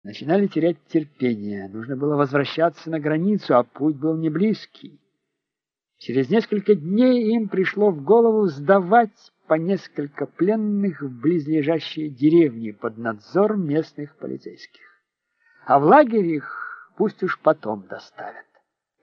начинали терять терпение. Нужно было возвращаться на границу, а путь был не близкий. Через несколько дней им пришло в голову сдавать по несколько пленных в близлежащие деревни под надзор местных полицейских. А в лагерь их пусть уж потом доставят.